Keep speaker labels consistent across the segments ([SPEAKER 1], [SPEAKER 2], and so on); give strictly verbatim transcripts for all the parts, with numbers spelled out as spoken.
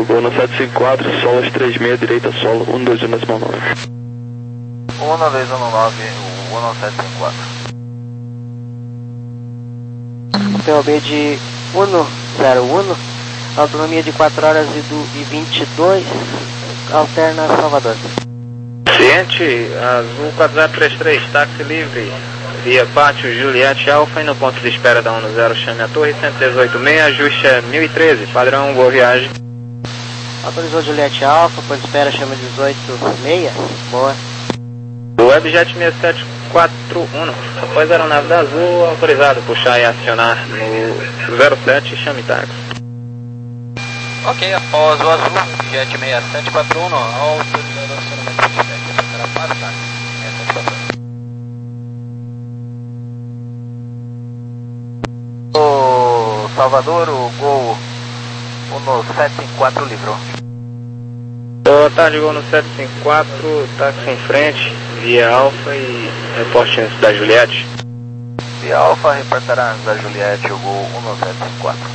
[SPEAKER 1] Gol no sete cinco quatro, solos três seis, direita solo, um dois um decimal nove.
[SPEAKER 2] um dois um nove, um sete cinco quatro.
[SPEAKER 3] P O B de um zero um, autonomia de quatro horas e, do, e vinte e dois, alterna Salvador.
[SPEAKER 4] Ciente, Azul quatro zero três três, táxi livre, via Pátio Juliette Alfa e no ponto de espera da um zero, chame a torre cento e dezoito seis, ajuste é mil e treze, padrão, boa viagem.
[SPEAKER 3] Autorizou Juliette Alfa, ponto de espera, chama dezoito seis, boa.
[SPEAKER 4] Webjet seis sete quatro um, após a aeronave da Azul, autorizado puxar e acionar no zero sete, chame táxi.
[SPEAKER 2] Ok, após o Azul, Jet seis sete quatro um, autorizado acionamento de jet, para para táxi, seis sete quatro um. O Salvador, o Gol um sete cinco quatro livrou.
[SPEAKER 4] Boa tarde, Gol no sete cinco quatro, táxi em frente, via Alfa e reporte antes da Juliette.
[SPEAKER 2] Via Alfa, reportará antes da Juliette o Gol um sete cinco quatro.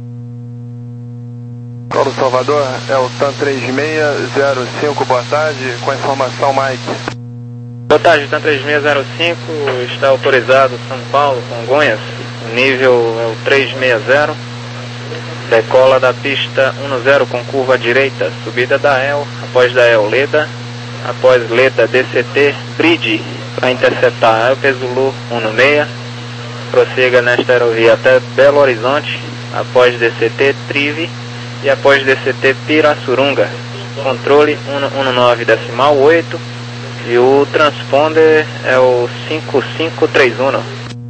[SPEAKER 1] Colo Salvador, é o T A M três seis zero cinco, boa tarde, com a informação Mike.
[SPEAKER 4] Boa tarde, T A M três seis zero cinco, está autorizado São Paulo, Congonhas, o nível é o três seis zero. Decola da pista um zero com curva direita, subida da E L, após da E L Leda, após Leda D C T, Bridge, para interceptar Elpe Zulu um seis, prossiga nesta aerovia até Belo Horizonte, após D C T Trive e após D C T Pirassununga, controle cento e dezenove decimal oito e o transponder é o cinco cinco três um.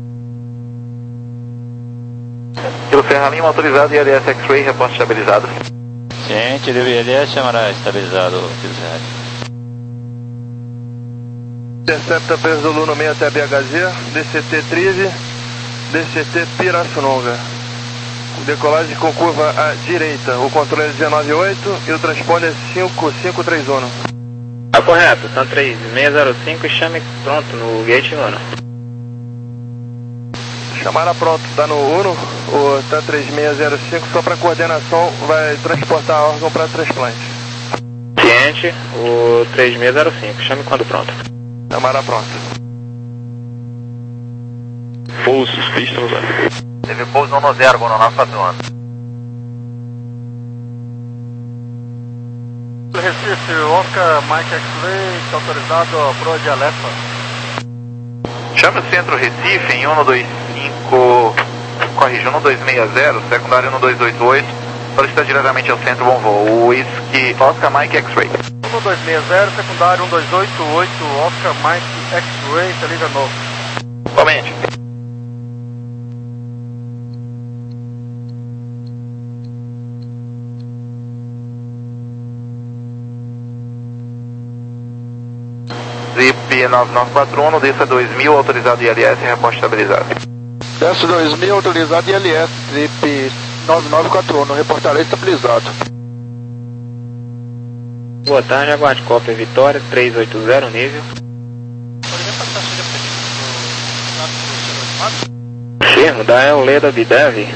[SPEAKER 2] Kilo Serra Lima, autorizado, I L S X-Ray, reposto estabilizado.
[SPEAKER 5] Ciente, do I L S chamará estabilizado, Kilo Serra Lima.
[SPEAKER 1] Intercepta P Zulu no meio até B H Z, D C T Trive, D C T Pirassununga. Decolagem com curva à direita, o controle é dezenove oito e o transponder é cinco cinco três um.
[SPEAKER 4] Tá correto, T A M três seis zero cinco e chame pronto no gate um.
[SPEAKER 1] Chamara pronto, tá no Uno, o T A M três seis zero cinco, só para coordenação, vai transportar órgão para transplante.
[SPEAKER 4] Ciente, o três seis zero cinco, chame quando pronto.
[SPEAKER 1] Chamara pronto. Pouso, pista no zero.
[SPEAKER 2] Teve pouso no zero, Gol no nove quatro um. Recife, Oscar Mike X-Ray, está autorizado pro de Alefa.
[SPEAKER 6] Chame o centro Recife em um dois cinco, corrige, um dois seis zero, secundário um dois oito oito, solicita diretamente ao centro, bom voo, Whisky Oscar Mike X-Ray.
[SPEAKER 2] um dois seis zero, secundário um dois oito oito, Oscar Mike X-Ray, se liga novo.
[SPEAKER 6] Somente. Zip nove nove quatro um, desça dois mil, autorizado I L S, reposto estabilizado.
[SPEAKER 1] Desce dois mil, autorizado I L S, Zip nove nove quatro um, reportarei estabilizado.
[SPEAKER 4] Boa tarde, aguarde cópia Vitória, três oito zero, nível. Firmo, da E L Leda Bidev.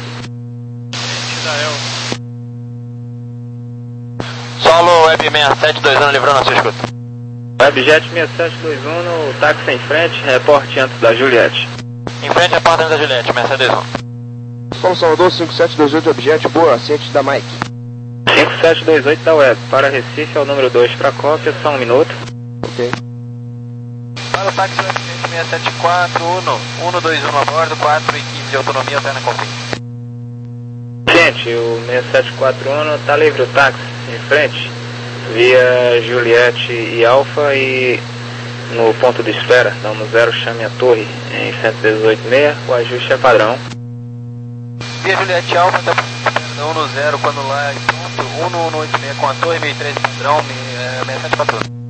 [SPEAKER 5] Solo Web seis sete dois um, livrando a sua escuta.
[SPEAKER 4] Webjet seis sete dois um, no táxi em frente, reporte antes da Juliette.
[SPEAKER 5] Em frente à porta da Juliette, seis sete dois um.
[SPEAKER 1] São Salvador cinco sete dois oito, objeto, boa, ciente da Mike.
[SPEAKER 4] cinco sete dois oito da Web, para Recife é o número dois para cópia, só um minuto.
[SPEAKER 1] Ok.
[SPEAKER 2] Para o táxi seis sete quatro um, um dois um a bordo, quatro e quinze de autonomia, alterna com vinte.
[SPEAKER 4] Gente, o seis sete quatro um está livre o táxi em frente, via Juliette e Alfa e no ponto de espera, dá um zero, chame a torre em cento e dezoito seis, o ajuste é padrão.
[SPEAKER 2] Via Juliette Alfa, está um no zero, quando lá é ponto, um no oito seis com a torre, mil e treze padrão, seis sete quatro um.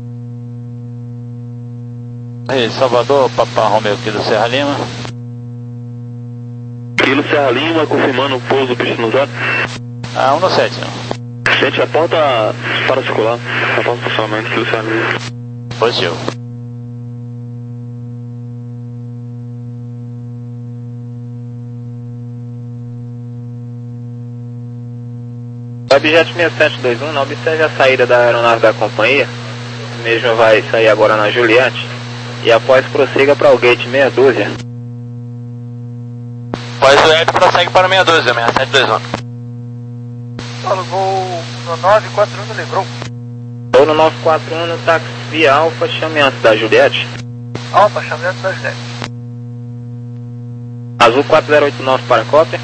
[SPEAKER 5] Aí, Salvador, Papa Romeu aqui do Serra Lima.
[SPEAKER 1] Kilo Serra Lima, confirmando o pouso pista no zero.
[SPEAKER 5] Ah, um no sete.
[SPEAKER 1] Gente, a porta para circular, a porta de funcionamento, Kilo Serra Lima.
[SPEAKER 5] Positivo.
[SPEAKER 4] Objeto seis sete dois um, observe a saída da aeronave da companhia. O mesmo vai sair agora na Juliette. E após prossiga para o gate meia dúzia.
[SPEAKER 2] Após o Web prossegue para meia dúzia, seis sete dois um.
[SPEAKER 7] Paulo, voo no nove quatro um no Lebron.
[SPEAKER 4] Vou no nove quatro um no táxi via Alfa, chame antes da Juliette.
[SPEAKER 7] Alfa, chame antes da Juliette.
[SPEAKER 4] Azul quatro zero oito nove para cópia.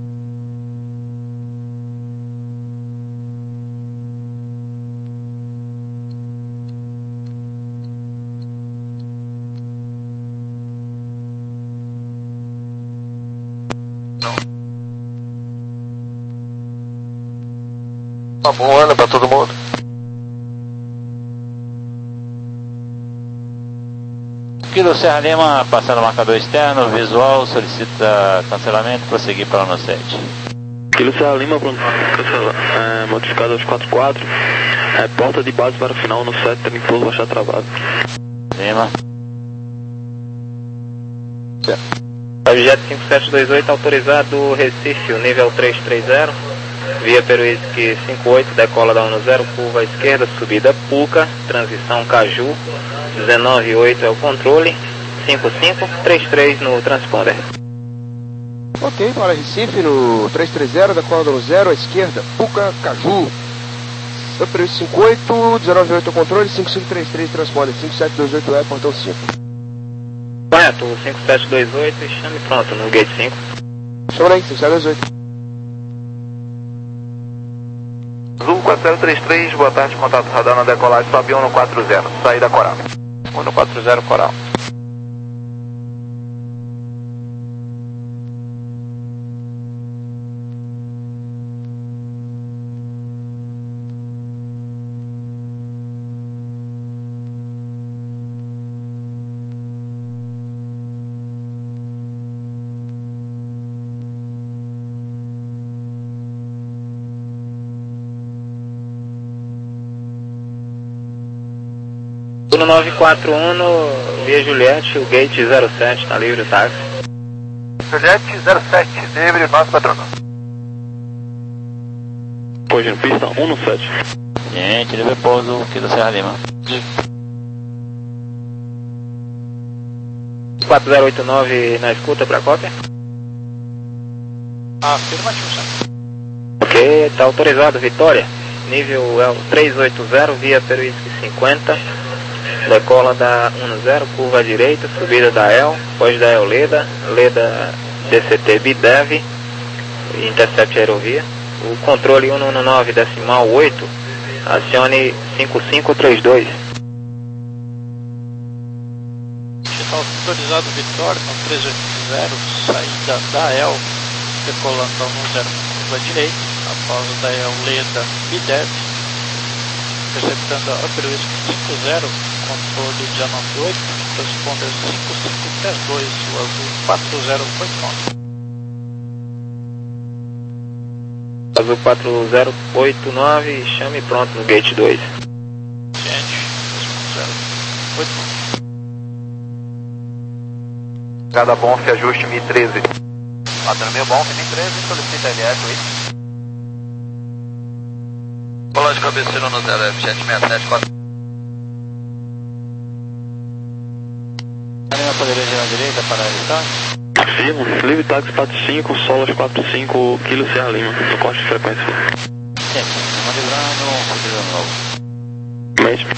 [SPEAKER 1] Uma bom ano para todo mundo.
[SPEAKER 5] Kilo Serra Lima, passando o marcador externo, visual, solicita cancelamento, prosseguir para o ano sete.
[SPEAKER 8] Kilo Serra Lima, cancela, é, modificado aos quatro quatro, é, porta de base para o final no sete, tem pouso baixar travado.
[SPEAKER 5] Lima.
[SPEAKER 4] Objeto cinco sete dois oito, autorizado Recife, o nível três três zero. Via Peruísque cinco oito, decola da um zero, curva à esquerda, subida Puca, transição Caju, dezenove oito é o controle, cinco cinco, três três no transponder.
[SPEAKER 9] Ok, para Recife no três três zero, decola da um zero, à esquerda, Puca, Caju. Via Peruísque cinco oito, dezenove oito é o controle, cinco cinco três três transponder, cinco sete dois oito é portão cinco.
[SPEAKER 4] Correto, cinco sete dois oito e chame pronto no gate cinco.
[SPEAKER 9] Chama aí, cinco sete dois oito.
[SPEAKER 6] Azul quatro zero três três, boa tarde, contato radar na decolagem, sobe um no quatro zero, saída Coral.
[SPEAKER 1] um no quatro zero Coral.
[SPEAKER 4] No nove quatro um, no via Juliette, o gate zero sete, está livre o táxi.
[SPEAKER 7] Juliette zero sete, livre nove quatro um.
[SPEAKER 8] Hoje pista um no sete.
[SPEAKER 5] Gente, livre pouso, Kilo Serra Lima.
[SPEAKER 4] quatro zero oito nove na escuta para cópia.
[SPEAKER 7] Afirmativo, senhor.
[SPEAKER 4] Ok, está autorizado, Vitória. Nível é o três oito zero, via Peruísque cinquenta. Decola da um zero, curva à direita, subida da E L, pós da E L Leda, Leda D C T Bidev, intercept aerovia. O controle um um nove decimal oito, acione cinco cinco três dois.
[SPEAKER 10] Está autorizado Vitória, com três oito zero, saída da E L, decolando da um zero, curva à direita, após da E L Leda Bidev, interceptando a Peruísque cinco zero, controle dezenove oito, transponder cinco cinco três dois, o azul quatro zero oito nove.
[SPEAKER 4] Azul quatro zero oito nove, chame pronto no gate dois.
[SPEAKER 10] Gente, quatro zero oito nove.
[SPEAKER 6] Cada Bonf, ajuste Mi treze.
[SPEAKER 7] Padrão meu Bonf, Mi treze, solicita L F, oito.
[SPEAKER 2] Colagem cabeceira no zero F sete seis sete quatro.
[SPEAKER 5] Lima, poderia girar à direita para evitar?
[SPEAKER 8] Afirmo, livre táxi quatro cinco, Solas quatro cinco, Kilo Serra Lima, no corte de frequência.
[SPEAKER 5] Gente, Lima livrando, seguido novo.
[SPEAKER 8] Mesmo.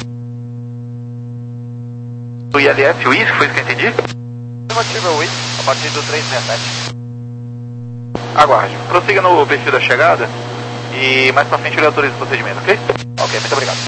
[SPEAKER 6] O I L F, o I S, foi isso que eu entendi?
[SPEAKER 7] Afirmativo, oito, a partir do três seis sete.
[SPEAKER 6] Aguarde. Prossiga no perfil da chegada e mais pra frente ele autoriza o procedimento, ok?
[SPEAKER 7] Ok, muito obrigado.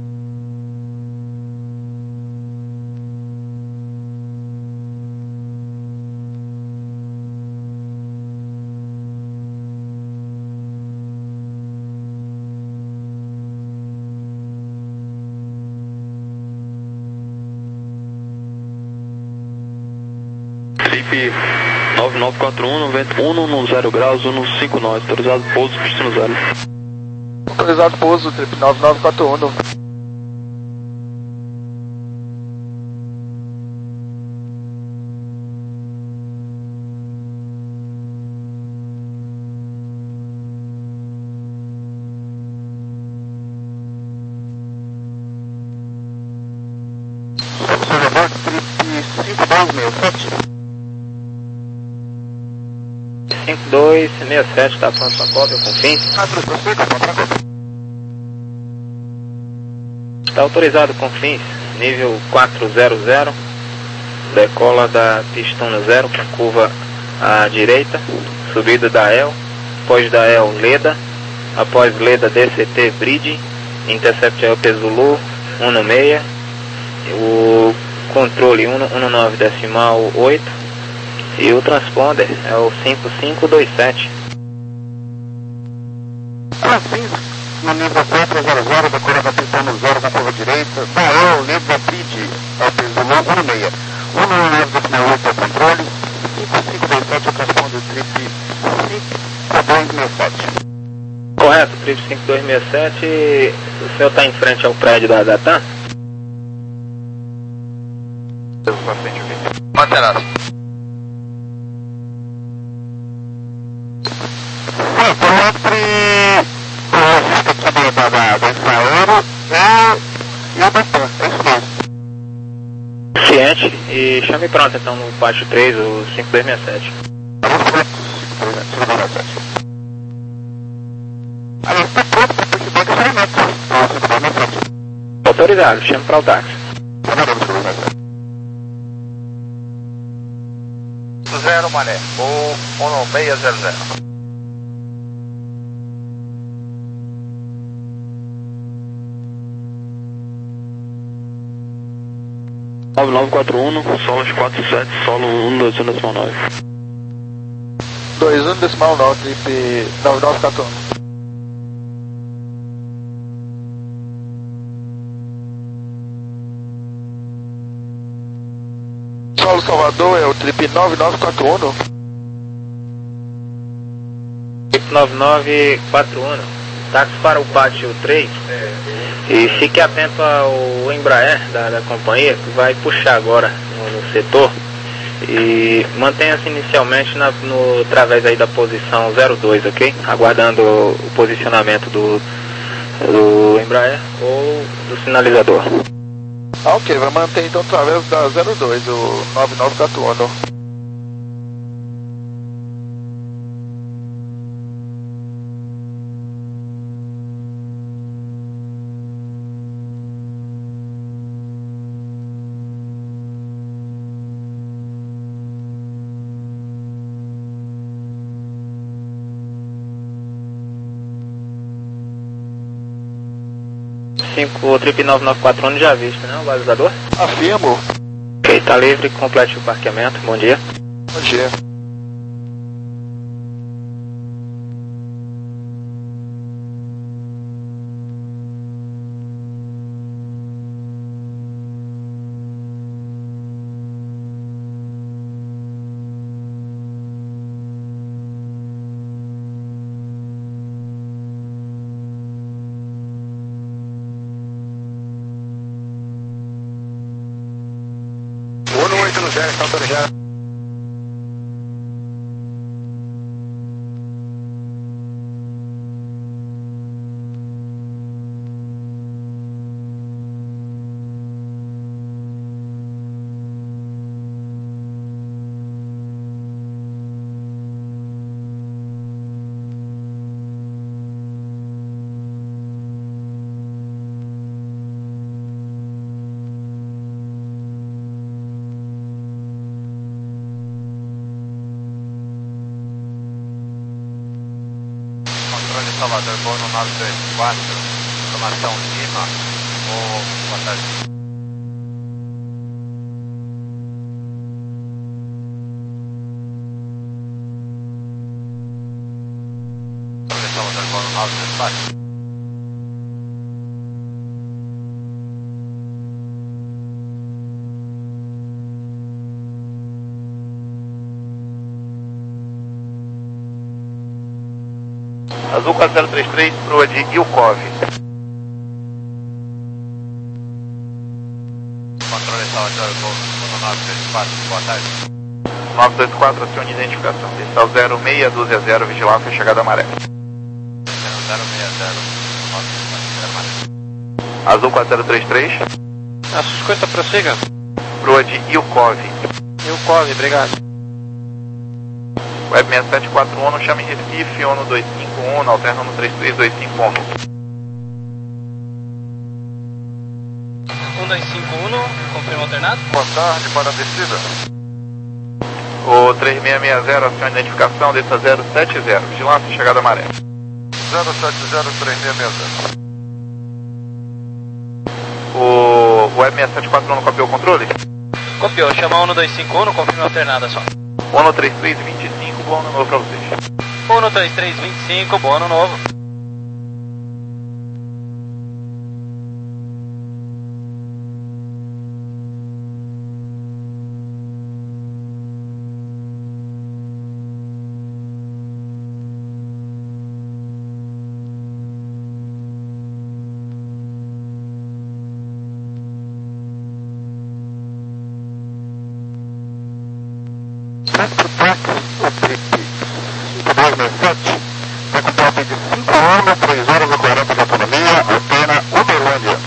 [SPEAKER 8] Felipe nove nove quatro um, vento um no zero graus, um no cinco nove, autorizado pouso, destino zero.
[SPEAKER 9] Autorizado pouso, trip nove nove quatro um.
[SPEAKER 3] dois seis sete.
[SPEAKER 4] cinco dois seis sete, está pronto para cópia, Confins. Está autorizado, Confins, nível quatrocentos, decola da pista dez com curva à direita, subida da E L, após da E L Leda, após Leda D C T Bridge, Intercept é o Zulu um seis, o controle cento e nove decimal oito e o transponder é o cinco cinco dois sete.
[SPEAKER 3] Francisco, no nível quatrocentos, da curva da pista zero com curva direita, da E L Leda Bridge, é o Zulu um seis, cento e nove decimal oito é o controle, cinco cinco dois sete é o transponder trip cinco dois seis sete.
[SPEAKER 4] Correto, trip cinco dois seis sete, o senhor está em frente ao prédio da Datan?
[SPEAKER 6] Manterado.
[SPEAKER 3] Entre o registro aqui da, da, da Israel e, e a Datan, é isso mesmo.
[SPEAKER 4] Ciente, e chame pronto então no pátio três, o cinco dois seis sete. Autorizado, chame para o táxi.
[SPEAKER 6] Zero Mané, ou um seis zero zero.
[SPEAKER 8] nove nove quatro um, solos quatro sete, solo um dois um decimal nove.
[SPEAKER 7] dois um decimal nove, trip nove nove quatro um. Solo Salvador é o trip nove nove quatro um.
[SPEAKER 4] Trip nove nove quatro um, táxi para o pátio três. E fique atento ao Embraer da, da companhia, que vai puxar agora no, no setor. E mantenha-se inicialmente na, no, através aí da posição zero dois, ok? Aguardando o, o posicionamento do, do Embraer ou do sinalizador.
[SPEAKER 7] Ah, ok, vai manter então através da zero dois, o nove nove quatro um.
[SPEAKER 4] cinco, trip nove nove quatro um já visto, né? O balizador?
[SPEAKER 7] Afirmo.
[SPEAKER 4] Ok, tá livre, complete o parqueamento. Bom dia.
[SPEAKER 7] Bom dia.
[SPEAKER 6] Está autorizado. Salvador, voo no nove dois quatro, informação Lima, ou boa tarde. Salvador, voo no nove dois quatro. Azul quatro zero três três, proa de Ilkov. Controle Salvador, voo no nove dois quatro, boa tarde. nove dois quatro, acione identificação. Distal zero seis doze zero, vigilância, chegada amarela. zero seis zero, Azul quatro zero três três.
[SPEAKER 10] A cinquenta prossiga.
[SPEAKER 6] Proa de Ilkov.
[SPEAKER 10] Eu Cove, obrigado.
[SPEAKER 6] Web seis sete quatro um, chame Recife, ONU dois cinco um, alterna no três três dois cinco um.
[SPEAKER 2] um dois cinco um, confirma alternado.
[SPEAKER 1] Boa tarde, para a descida.
[SPEAKER 6] O três seis seis zero, aciona identificação, desça zero sete zero, vigilância, chegada maré.
[SPEAKER 1] zero sete zero três seis seis zero.
[SPEAKER 6] O Web seis sete quatro um copiou o controle?
[SPEAKER 2] Copiou, chama ONU dois cinco um, confirma alternada só.
[SPEAKER 6] ONU três três dois cinco, bom ano novo pra vocês.
[SPEAKER 2] ONU três três dois cinco, bom ano novo.
[SPEAKER 3] Centro Táxi, o trip cinco dois seis sete, está com top de cinco anos, três horas e quarenta de autonomia, antena Uberlândia.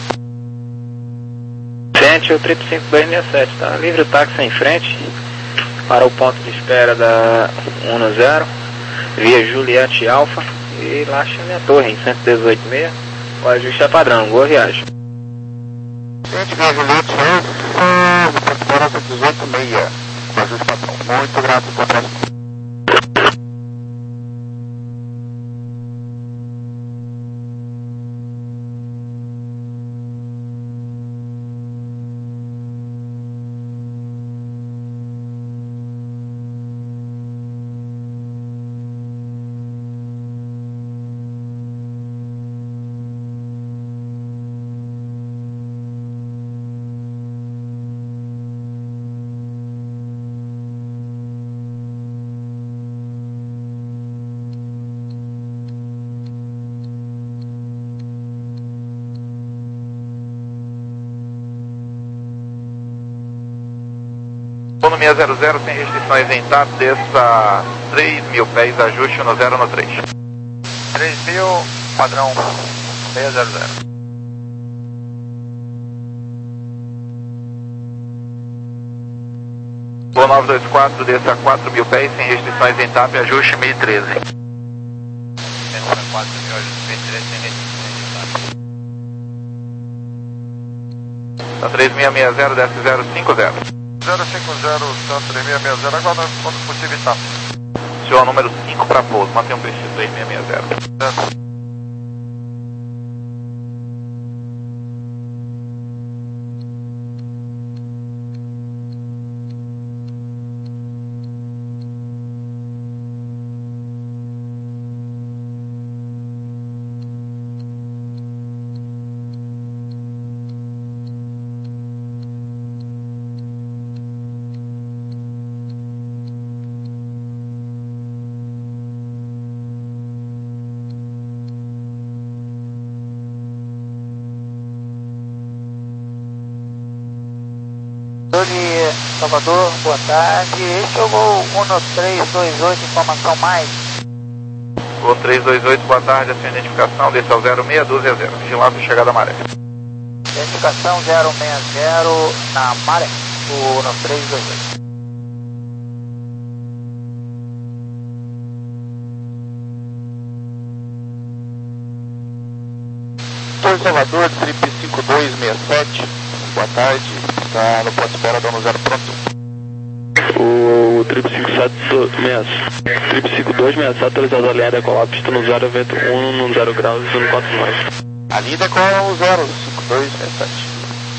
[SPEAKER 4] Gente, o trip cinco dois seis sete, tá livre o táxi em frente para o ponto de espera da um zero, via Juliette Alfa, e lá chame a torre em cento e dezoito seis, o ajuste é padrão, boa viagem.
[SPEAKER 3] Gente, via Juliette Alfa, no ponto de espera cento e dezoito seis. Ajuste patrão. Muito grato por trás.
[SPEAKER 6] ONU seis zero zero, sem restrições em T A P, desça três mil pés, ajuste no zero no três.
[SPEAKER 1] três mil, padrão seis zero zero.
[SPEAKER 6] Voo nove dois quatro, desça quatro mil pés, sem restrições em T A P, ajuste mil e treze.
[SPEAKER 1] quatro mil, ajuste mil e treze, sem restrições em T A P.
[SPEAKER 6] Tá três seis seis zero, desce zero cinco zero.
[SPEAKER 1] zero cinco zero, tá três seis seis zero, agora quando possível está.
[SPEAKER 6] Senhor, número cinco para pouso, mantenha um preciso três seis seis zero.
[SPEAKER 1] Certo.
[SPEAKER 11] De Salvador, boa tarde. Este é o voo um três dois oito, informação mais.
[SPEAKER 6] Voo três dois oito, boa tarde, a sua identificação, desça ao zero seis um dois zero, vigilância, chegada maré.
[SPEAKER 11] Identificação zero seis zero na maré, o um três dois oito.
[SPEAKER 3] Doutor Salvador, trip cinco dois seis sete, boa tarde, está no ponto de espera da um zero pronto.
[SPEAKER 8] O, o trip cinco sete seis, trip cinco dois seis sete, atualizado alinhado decolar, pista no zero, vento um no zero graus e no quatro mais.
[SPEAKER 3] Ali decola o zero cinco dois seis sete.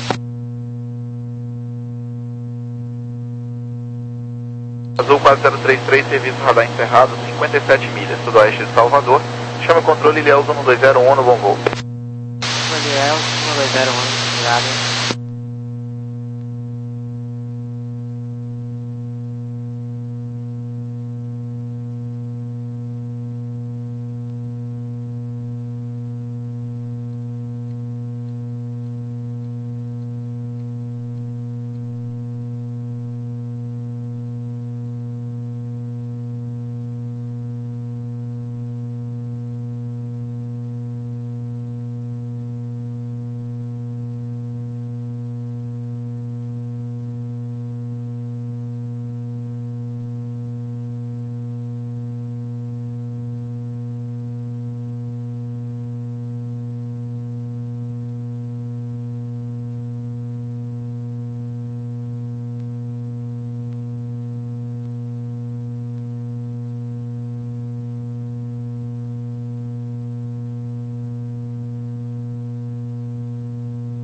[SPEAKER 6] Azul quatro zero três três, serviço radar encerrado, cinquenta e sete milhas, sudoeste de Salvador. Chama o controle Ilhéus um dois zero um no bom voo.
[SPEAKER 11] Ilhéus um dois zero um, obrigado.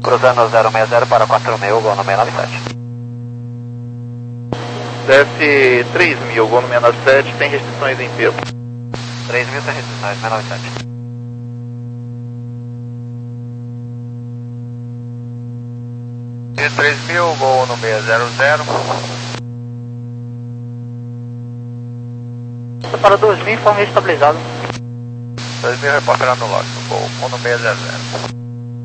[SPEAKER 3] Cruzando zero seis zero para quatro mil, gol no seis nove sete.
[SPEAKER 6] Desce três mil, gol no seis nove sete, tem restrições em peso.
[SPEAKER 3] três mil sem restrições, seis nove sete.
[SPEAKER 7] E três mil, gol no seis zero zero.
[SPEAKER 11] Para dois mil, informe estabilizado.
[SPEAKER 7] dois mil, repórter anulado, gol um no seis zero zero.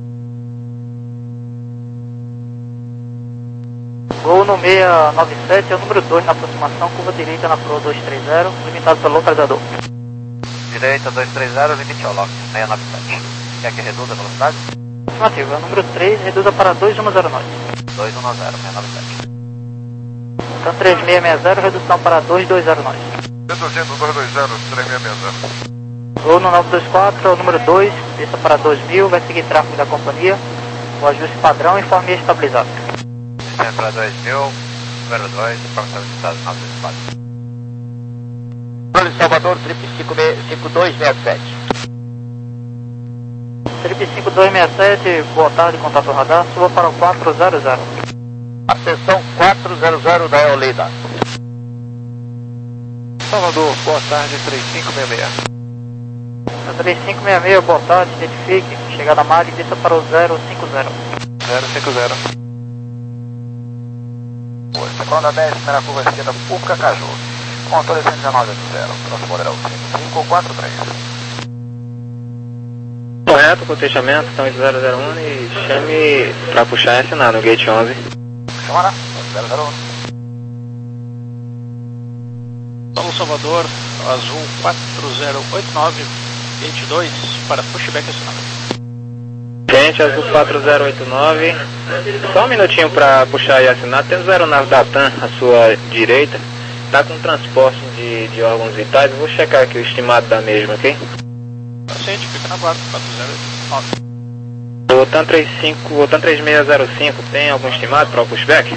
[SPEAKER 11] Gol no seis nove sete, é o número dois na aproximação, curva direita na proa dois três zero, limitado pelo localizador.
[SPEAKER 3] Direita dois três zero, limite ao lock, seis nove sete. Quer que reduza a velocidade?
[SPEAKER 11] Afirmativo, é o número três, reduza para dois um zero nove.
[SPEAKER 3] dois um zero, seis nove sete.
[SPEAKER 11] Então três seis seis zero, redução para dois dois zero nove.
[SPEAKER 7] Reduzindo dois dois zero, três seis seis zero.
[SPEAKER 11] Gol no nove dois quatro, é o número dois, desça para dois mil, vai seguir tráfego da companhia. O ajuste padrão, informe estabilizado.
[SPEAKER 3] Descendo para dois mil, número dois, informação de estado nove dois quatro. Controle Salvador, trip cinco dois seis sete.
[SPEAKER 11] Trip cinco dois seis sete, boa tarde, contato radar, suba para o quatro zero zero.
[SPEAKER 3] Atenção quatro zero zero da Eolida.
[SPEAKER 7] Salvador, boa tarde, três cinco seis seis.
[SPEAKER 11] três cinco seis seis, boa tarde, identifique, chegada a mar e desça para o zero cinco zero.
[SPEAKER 7] zero cinco zero.
[SPEAKER 3] Segunda dez, primeira curva esquerda, Puca Caju. Controle cento e dezenove zero, transporte ao cinco quatro três.
[SPEAKER 4] Correto, cotejamento, então zero zero um e chame para puxar e assinar no gate onze.
[SPEAKER 3] Chama, zero zero um.
[SPEAKER 10] Paulo Salvador, azul quatro zero oito nove, gate dois, para pushback assinado.
[SPEAKER 4] Gente, azul quatro zero oito nove, só um minutinho para puxar e assinar, tem o zero nove da TAM à sua direita, está com transporte de, de órgãos vitais, vou checar aqui o estimado da mesma, ok?
[SPEAKER 10] Paciente, fica na guarda, quatro zero oito nove.
[SPEAKER 4] O TAM trinta e cinco, o TAM três seis zero cinco, tem algum estimado para o pushback?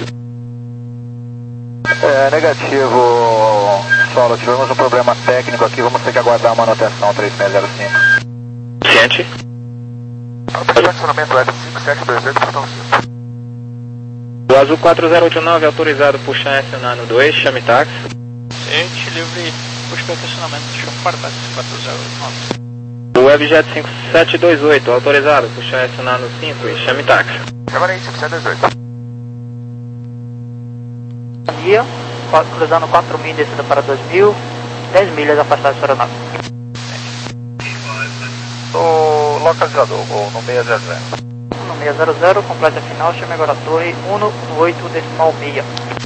[SPEAKER 3] É negativo, Solo, tivemos um problema técnico aqui, vamos ter que aguardar a manutenção três seis zero cinco.
[SPEAKER 4] Ciente?
[SPEAKER 7] Estacionamento F cinco sete dois oito, portão cinco.
[SPEAKER 4] O azul quatro zero oito nove autorizado puxar e acionar no dois, chame táxi.
[SPEAKER 10] Paciente, livre, pushback assinamento, chame para táxi quatro zero oito nove.
[SPEAKER 4] O Webjet cinco sete dois oito autorizado puxar e acionar no cinco e chame táxi.
[SPEAKER 7] Camarei cinco sete dois oito.
[SPEAKER 11] Dia, cruzando quatro mil, descida para dois mil, dez milhas afastado de Soronave.
[SPEAKER 7] O localizador, gol no seis zero zero.
[SPEAKER 11] No seis zero zero, completa final, chame agora a torre um oito decimal seis.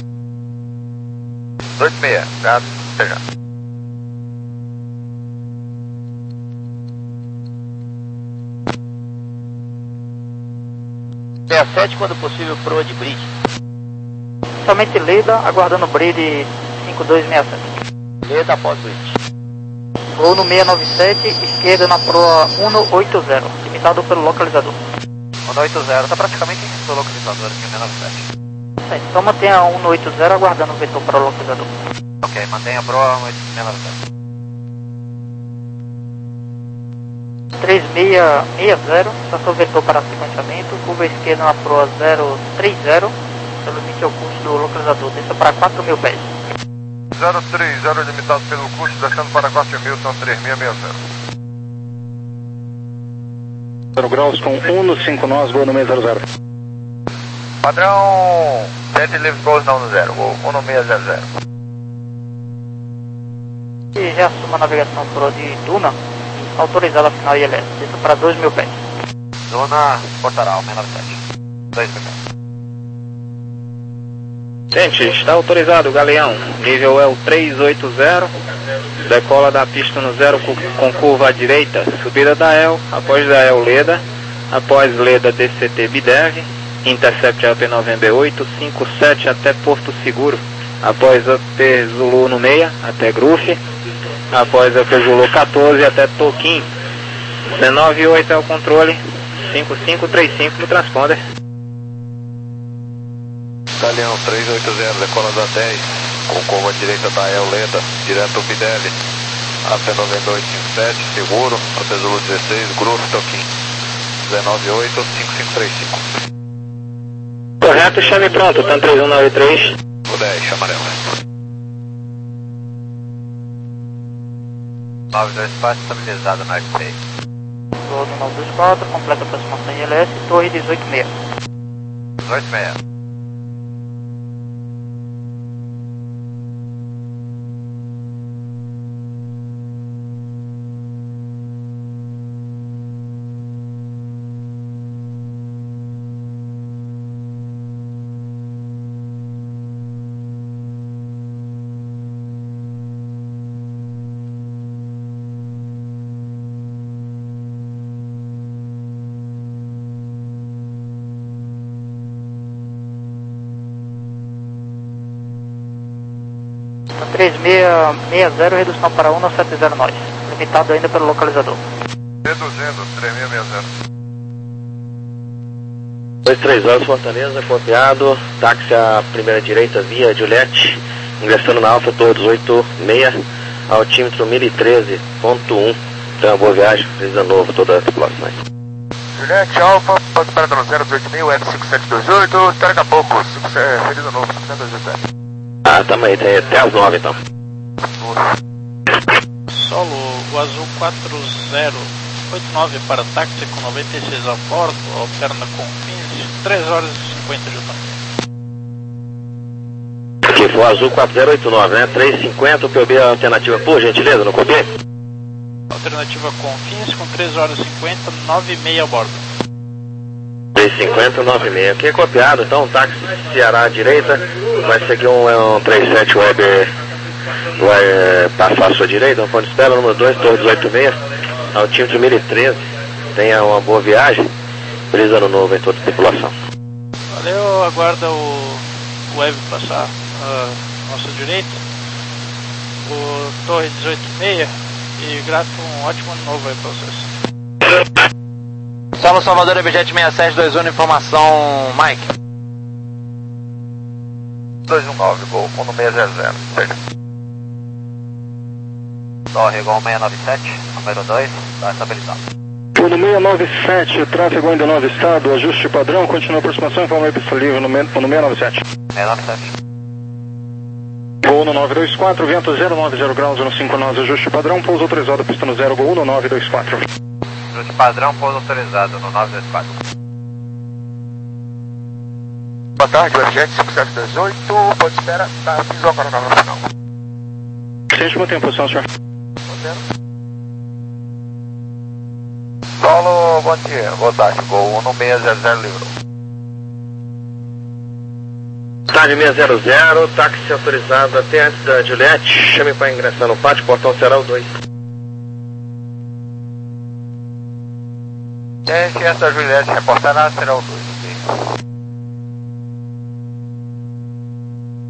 [SPEAKER 7] dois seis, gado, seja.
[SPEAKER 3] seis sete, quando possível, proa de bridge.
[SPEAKER 11] Somente Leda, aguardando o bridge cinco dois seis sete.
[SPEAKER 3] Leda após bridge.
[SPEAKER 11] Gol no seis nove sete, esquerda na proa um oito zero, limitado pelo localizador.
[SPEAKER 3] um oito zero, está praticamente em localizador aqui, seis nove sete.
[SPEAKER 11] Sim, então mantenha um oito zero aguardando o vetor para o localizador.
[SPEAKER 3] Ok, mantenha a proa seis nove sete.
[SPEAKER 11] três seis seis zero, passou o vetor para sequenciamento, curva esquerda na proa zero três zero, pelo limite ao custo do localizador, desça para quatro mil pés.
[SPEAKER 7] zero três zero limitado pelo custo, descendo para quatro mil, são três seis seis zero.
[SPEAKER 3] zero graus com um no cinco nós, gol no seis zero zero.
[SPEAKER 7] Padrão sete livre gols não no zero, gol um no seis zero zero.
[SPEAKER 11] E reassuma a navegação proa de Duna, autorizada a final I L S, desça para dois mil pés.
[SPEAKER 3] Duna Portaral, seis nove sete. dois mil pés.
[SPEAKER 4] Gente, está autorizado o Galeão, nível é o três oito zero, decola da pista no zero com curva à direita, subida da E L, após da E L Leda, após Leda D C T Bidev, intercept A P nove oito, cinco sete até Porto Seguro, após A P Zulu no meia, até Grufe, após A P Zulu quatorze até Toquim, dezenove oito é o controle, cinco cinco três cinco no transponder.
[SPEAKER 7] Galeão três oito zero, decola da dez, com curva à direita da E L Leda, direto Bidelli, A P nove dois cinco sete, seguro, A P Zulu dezesseis, Groove, Toquim, dezenove oito, cinco cinco três cinco.
[SPEAKER 4] Reto, chame pronto, tá três um nove três.
[SPEAKER 7] O dez, chama amarelo. nove dois quatro, estabilizado no F seis.
[SPEAKER 11] Gol no nove dois quatro, completa a aproximação em L S, torre dezoito seis.
[SPEAKER 7] dezoito seis.
[SPEAKER 11] três seis seis zero, redução para um nove sete zero nós, limitado ainda pelo localizador.
[SPEAKER 1] Reduzindo, três seis seis zero.
[SPEAKER 12] dois três horas, Fortaleza, copiado, táxi à primeira direita via Juliette, ingressando na Alfa Torre dezoito seis, altímetro mil e treze ponto um. Então, boa viagem, feliz ano novo, toda a tripulação aí.
[SPEAKER 3] Juliette, Alfa, pode parar no zero oito mil, F cinco sete dois oito, espera daqui a pouco, feliz ano novo, cinco sete dois oito.
[SPEAKER 12] Ah, tamo aí, tem até as nove então.
[SPEAKER 10] Solo, o azul quatro zero oito nove para táxi com noventa e seis a bordo, alterna com fins, três horas e cinquenta de tempo.
[SPEAKER 12] Que for azul quatro zero oito nove, né? três cinquenta, o P O B a alternativa, por gentileza, no copê?
[SPEAKER 10] Alternativa com fins, com três horas e cinquenta, nove e meia a bordo.
[SPEAKER 12] três cinquenta, nove e meia. Aqui é copiado, então, táxi Ceará à direita, vai seguir um, um trinta e sete Web, vai é, passar à sua direita, um ponto de espera, número dois, torre dezoito seis, altímetro mil e treze. Tenha uma boa viagem, feliz ano novo em toda a tripulação.
[SPEAKER 10] Valeu, aguarda o Web passar à nossa direita, o torre dezoito seis, e grato um ótimo ano novo aí pra vocês.
[SPEAKER 2] Solo Salvador, objeto seis sete dois um, informação, Mike.
[SPEAKER 7] dois um nove, gol, fundo seis zero zero. Torre, gol seis nove sete, número dois, está estabilizado.
[SPEAKER 13] Fundo seis nove sete, tráfego ainda novo estado, ajuste padrão, continua a aproximação, informa aí pista livre no fundo seis nove sete.
[SPEAKER 7] seis nove sete.
[SPEAKER 13] Gol no nove dois quatro, vento zero nove zero graus no cinco nove, ajuste padrão, pouso autorizado, pista no zero, gol no nove dois quatro.
[SPEAKER 7] Ajuste padrão, pouso autorizado no nove dois quatro.
[SPEAKER 3] Boa tarde, o Jet cinco sete dois oito, pode espera, tá, fiz agora na final.
[SPEAKER 13] Sétima tempo, posição, senhor.
[SPEAKER 7] Solo, bom dia, boa tarde, gol um seis zero zero livre.
[SPEAKER 12] Tarde seis zero zero, táxi autorizado até antes da Juliette, chame para ingressar no pátio, portão será o dois.
[SPEAKER 7] Gente, essa Juliette reportará será o dois, ok?